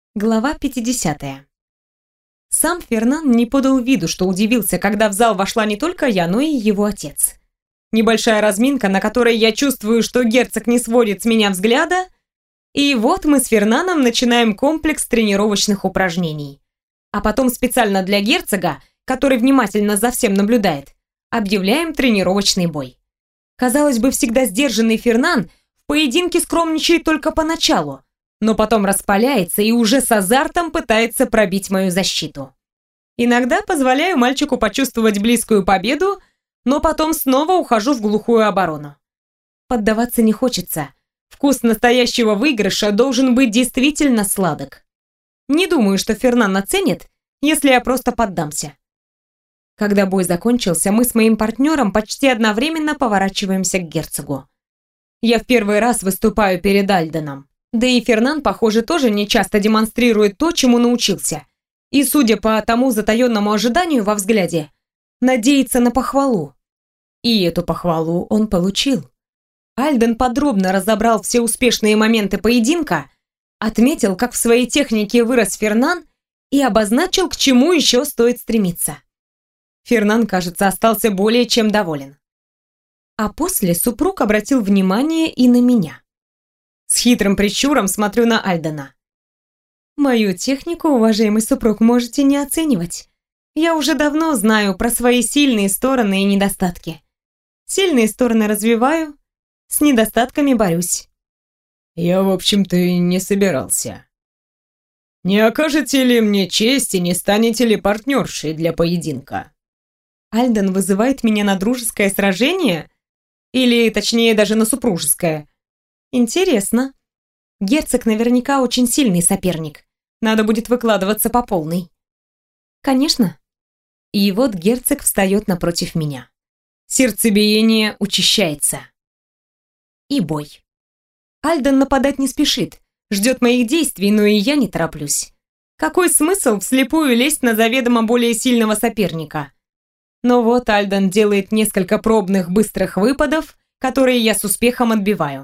Глава 50. Сам Фернан не подал виду, что удивился, когда в зал вошла не только я, но и его отец. Небольшая разминка, на которой я чувствую, что герцог не сводит с меня взгляда, и вот мы с Фернаном начинаем комплекс тренировочных упражнений. А потом специально для герцога, который внимательно за всем наблюдает, объявляем тренировочный бой. Казалось бы, всегда сдержанный Фернан в поединке скромничает только поначалу, но потом распаляется и уже с азартом пытается пробить мою защиту. Иногда позволяю мальчику почувствовать близкую победу, но потом снова ухожу в глухую оборону. Поддаваться не хочется. Вкус настоящего выигрыша должен быть действительно сладок. Не думаю, что Фернан оценит, если я просто поддамся. Когда бой закончился, мы с моим партнером почти одновременно поворачиваемся к герцогу. Я в первый раз выступаю перед Альденом. Да и Фернан, похоже, тоже не часто демонстрирует то, чему научился. И, судя по тому затаенному ожиданию во взгляде, надеется на похвалу. И эту похвалу он получил. Альден подробно разобрал все успешные моменты поединка, отметил, как в своей технике вырос Фернан и обозначил, к чему еще стоит стремиться. Фернан, кажется, остался более чем доволен. А после супруг обратил внимание и на меня. С хитрым прищуром смотрю на Альдена. Мою технику, уважаемый супруг, можете не оценивать. Я уже давно знаю про свои сильные стороны и недостатки. Сильные стороны развиваю, с недостатками борюсь. Я, в общем-то, и не собирался. Не окажете ли мне честь и не станете ли партнершей для поединка? Альден вызывает меня на дружеское сражение? Или, точнее, даже на супружеское? Интересно. Герцог наверняка очень сильный соперник. Надо будет выкладываться по полной. Конечно. И вот герцог встает напротив меня. Сердцебиение учащается. И бой. Альден нападать не спешит, ждет моих действий, но и я не тороплюсь. Какой смысл вслепую лезть на заведомо более сильного соперника? Но вот Альден делает несколько пробных быстрых выпадов, которые я с успехом отбиваю.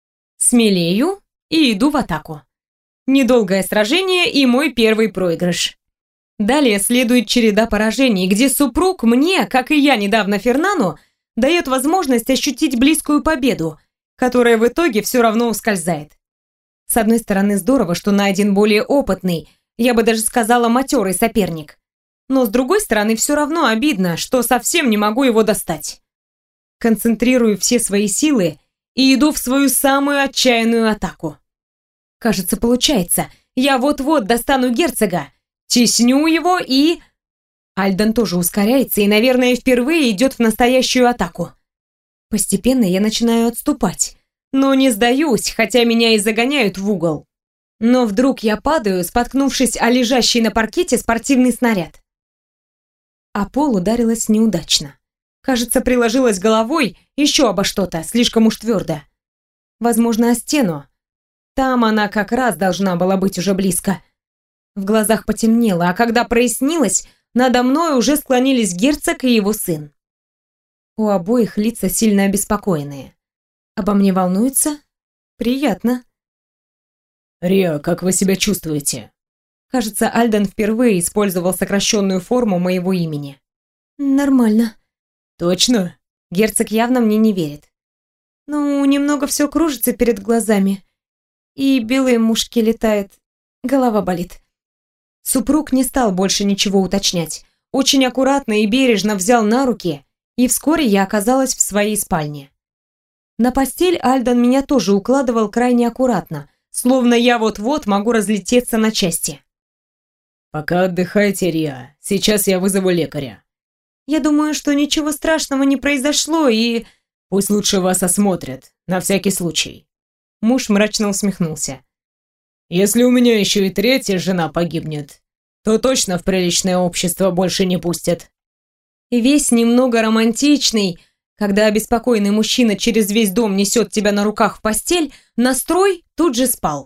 Смелею и иду в атаку. Недолгое сражение и мой первый проигрыш. Далее следует череда поражений, где супруг мне, как и я недавно Фернану, дает возможность ощутить близкую победу, которая в итоге все равно ускользает. С одной стороны, здорово, что найден более опытный, я бы даже сказала матерый соперник. Но с другой стороны, все равно обидно, что совсем не могу его достать. Концентрирую все свои силы и иду в свою самую отчаянную атаку. Кажется, получается. Я вот-вот достану герцога, тесню его и... Альден тоже ускоряется и, наверное, впервые идет в настоящую атаку. Постепенно я начинаю отступать, но не сдаюсь, хотя меня и загоняют в угол. Но вдруг я падаю, споткнувшись о лежащий на паркете спортивный снаряд. А пол ударилась неудачно. Кажется, приложилась головой еще обо что-то, слишком уж твердо. Возможно, о стену. Там она как раз должна была быть уже близко. В глазах потемнело, а когда прояснилось, надо мной уже склонились герцог и его сын. У обоих лица сильно обеспокоенные. Обо мне волнуются? Приятно. Риа, как вы себя чувствуете? Кажется, Альден впервые использовал сокращенную форму моего имени. Нормально. Точно? Герцог явно мне не верит. Ну, немного все кружится перед глазами. И белые мушки летают. Голова болит. Супруг не стал больше ничего уточнять. Очень аккуратно и бережно взял на руки, и вскоре я оказалась в своей спальне. На постель Альден меня тоже укладывал крайне аккуратно, словно я вот-вот могу разлететься на части. Пока отдыхайте, Риа. Сейчас я вызову лекаря. Я думаю, что ничего страшного не произошло, и... Пусть лучше вас осмотрят, на всякий случай. Муж мрачно усмехнулся. Если у меня еще и третья жена погибнет, то точно в приличное общество больше не пустят. И весь немного романтичный, когда обеспокоенный мужчина через весь дом несет тебя на руках в постель, настрой тут же спал.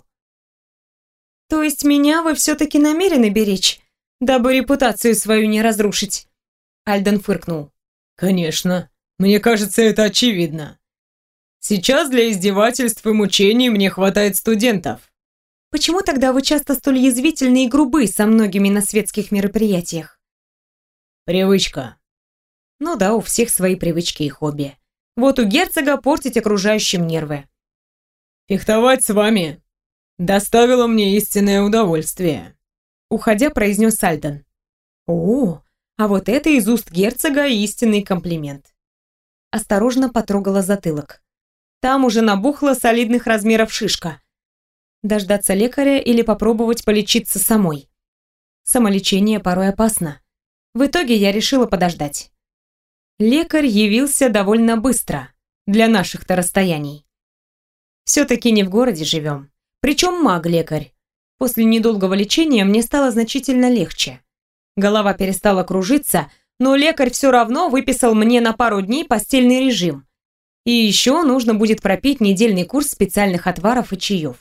То есть меня вы все-таки намерены беречь, дабы репутацию свою не разрушить? Альден фыркнул. Конечно, мне кажется, это очевидно. Сейчас для издевательств и мучений мне хватает студентов. Почему тогда вы часто столь язвительны и грубы со многими на светских мероприятиях? Привычка. Ну да, у всех свои привычки и хобби. Вот у герцога портить окружающим нервы. Фехтовать с вами доставило мне истинное удовольствие. Уходя, произнес Альден. О, а вот это из уст герцога истинный комплимент. Осторожно потрогала затылок. Там уже набухла солидных размеров шишка. Дождаться лекаря или попробовать полечиться самой. Самолечение порой опасно. В итоге я решила подождать. Лекарь явился довольно быстро, для наших-то расстояний. Все-таки не в городе живем. Причем маг-лекарь. После недолгого лечения мне стало значительно легче. Голова перестала кружиться, но лекарь все равно выписал мне на пару дней постельный режим. И еще нужно будет пропить недельный курс специальных отваров и чаев.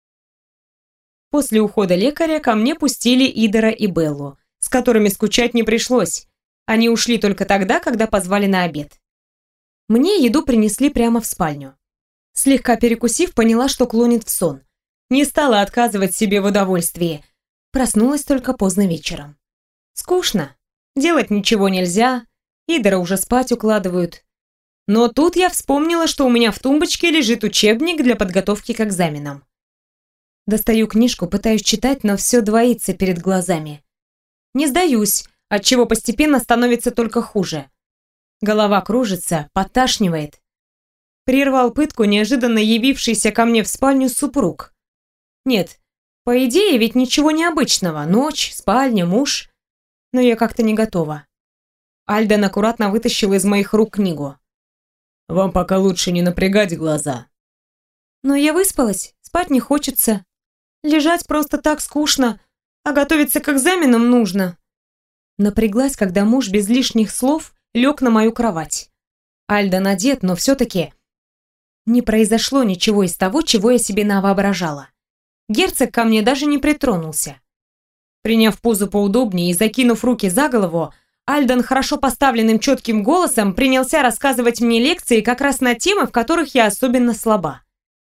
После ухода лекаря ко мне пустили Идора и Беллу, с которыми скучать не пришлось. Они ушли только тогда, когда позвали на обед. Мне еду принесли прямо в спальню. Слегка перекусив, поняла, что клонит в сон. Не стала отказывать себе в удовольствии. Проснулась только поздно вечером. Скучно. Делать ничего нельзя. Идора уже спать укладывают. Но тут я вспомнила, что у меня в тумбочке лежит учебник для подготовки к экзаменам. Достаю книжку, пытаюсь читать, но все двоится перед глазами. Не сдаюсь, отчего постепенно становится только хуже. Голова кружится, подташнивает. Прервал пытку неожиданно явившийся ко мне в спальню супруг. Нет, по идее ведь ничего необычного. Ночь, спальня, муж. Но я как-то не готова. Альден аккуратно вытащил из моих рук книгу. Вам пока лучше не напрягать глаза. Но я выспалась, спать не хочется. Лежать просто так скучно, а готовиться к экзаменам нужно. Напряглась, когда муж без лишних слов лег на мою кровать. Альден одет, но все-таки не произошло ничего из того, чего я себе навоображала. Герцог ко мне даже не притронулся. Приняв позу поудобнее и закинув руки за голову, Альден хорошо поставленным четким голосом принялся рассказывать мне лекции как раз на темы, в которых я особенно слаба.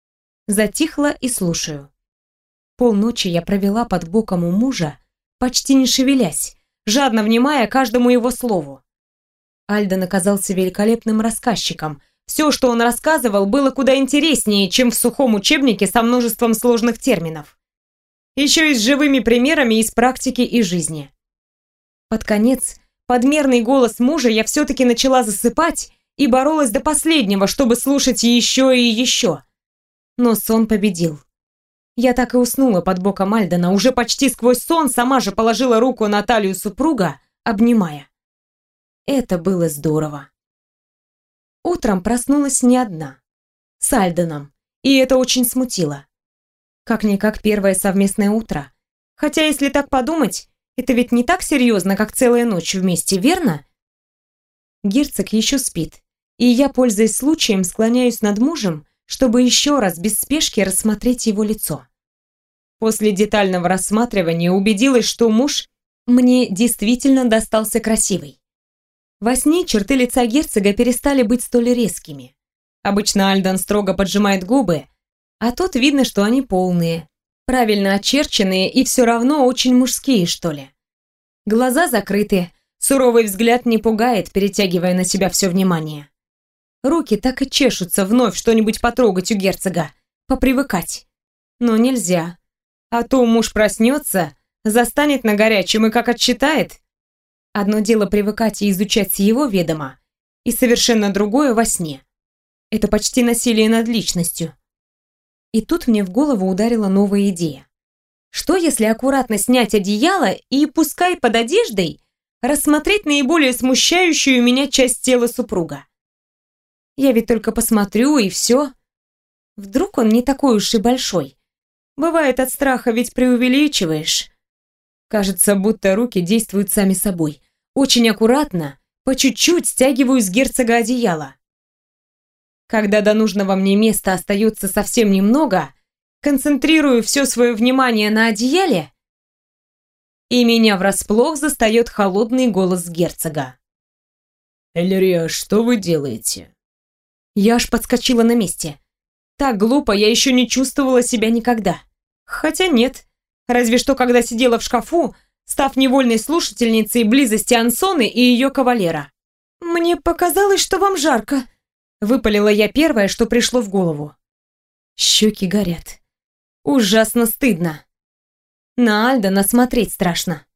Затихла и слушаю. Полночи я провела под боком у мужа, почти не шевелясь, жадно внимая каждому его слову. Альден оказался великолепным рассказчиком. Все, что он рассказывал, было куда интереснее, чем в сухом учебнике со множеством сложных терминов. Еще и с живыми примерами из практики и жизни. Под конец, под мерный голос мужа я все-таки начала засыпать и боролась до последнего, чтобы слушать еще и еще. Но сон победил. Я так и уснула под боком Альдена, уже почти сквозь сон сама же положила руку на талию супруга, обнимая. Это было здорово. Утром проснулась не одна, с Альденом, и это очень смутило. Как-никак первое совместное утро. Хотя, если так подумать, это ведь не так серьезно, как целая ночь вместе, верно? Герцог еще спит, и я, пользуясь случаем, склоняюсь над мужем, чтобы еще раз без спешки рассмотреть его лицо. После детального рассматривания убедилась, что муж мне действительно достался красивый. Во сне черты лица герцога перестали быть столь резкими. Обычно Альден строго поджимает губы, а тут видно, что они полные, правильно очерченные и все равно очень мужские, что ли. Глаза закрыты, суровый взгляд не пугает, перетягивая на себя все внимание. Руки так и чешутся вновь что-нибудь потрогать у герцога, попривыкать. Но нельзя. А то муж проснется, застанет на горячем и как отчитает. Одно дело привыкать и изучать с его ведома, и совершенно другое во сне. Это почти насилие над личностью. И тут мне в голову ударила новая идея. Что если аккуратно снять одеяло и, пускай под одеждой, рассмотреть наиболее смущающую меня часть тела супруга? Я ведь только посмотрю, и все. Вдруг он не такой уж и большой. Бывает, от страха ведь преувеличиваешь. Кажется, будто руки действуют сами собой. Очень аккуратно, по чуть-чуть стягиваю с герцога одеяло. Когда до нужного мне места остается совсем немного, концентрирую все свое внимание на одеяле, и меня врасплох застает холодный голос герцога. «Эльрия, что вы делаете?» Я аж подскочила на месте. Так глупо я еще не чувствовала себя никогда. Хотя нет. Разве что когда сидела в шкафу, став невольной слушательницей близости Ансоны и ее кавалера. «Мне показалось, что вам жарко», — выпалила я первое, что пришло в голову. Щеки горят. Ужасно стыдно. На Альдена смотреть страшно.